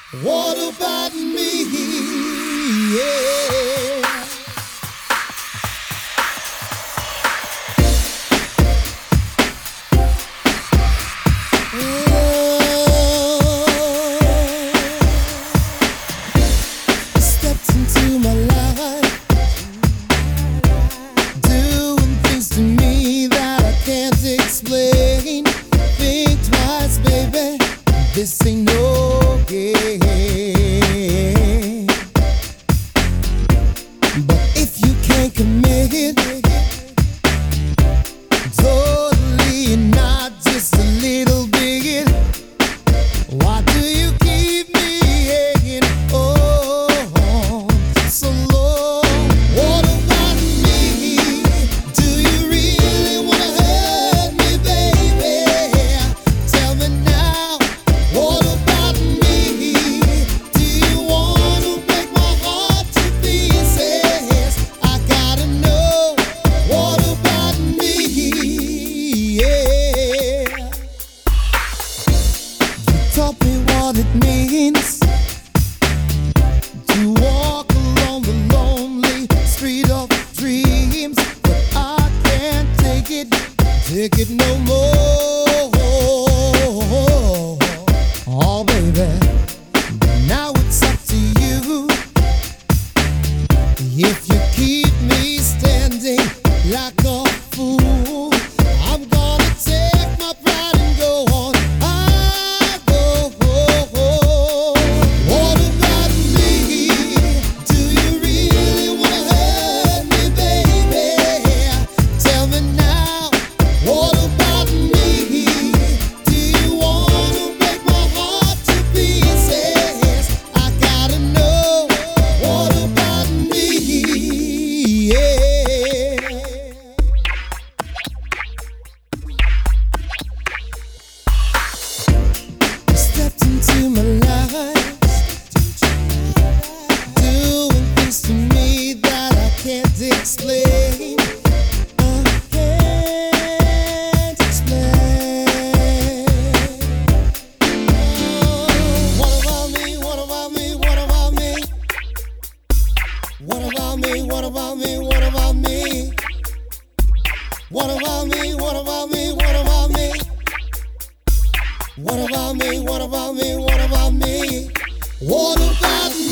What about me? Yeah. Stepped into my life, doing things to me that I can't explain. Think twice, baby. This ain't no game. But if you can't commit it, totally not just a little bit, why do you keep me hanging on so long? What about me? Do you really wanna hurt me, baby? Tell me now. What about me? Do you wanna break my heart to pieces? I gotta know. What about me? Yeah. You taught me what it means to walk along the lonely street of dreams, but I can't take it no more. Oh, baby, now it's up to you. If you keep me standing like a fool, I'm gonna take my pride and go on. I go. What about me? Do you really wanna hurt me, baby? Tell me now. What about me? Do you wanna break my heart to pieces? I gotta know. What about me? Yeah. Stepped into my life, doing things to me that I can't explain. I can't explain. What about me? What about me? What about me? What about me? What about me? What about me? What about me? What about me? What about me? What about me? What about me? What about me? What about me?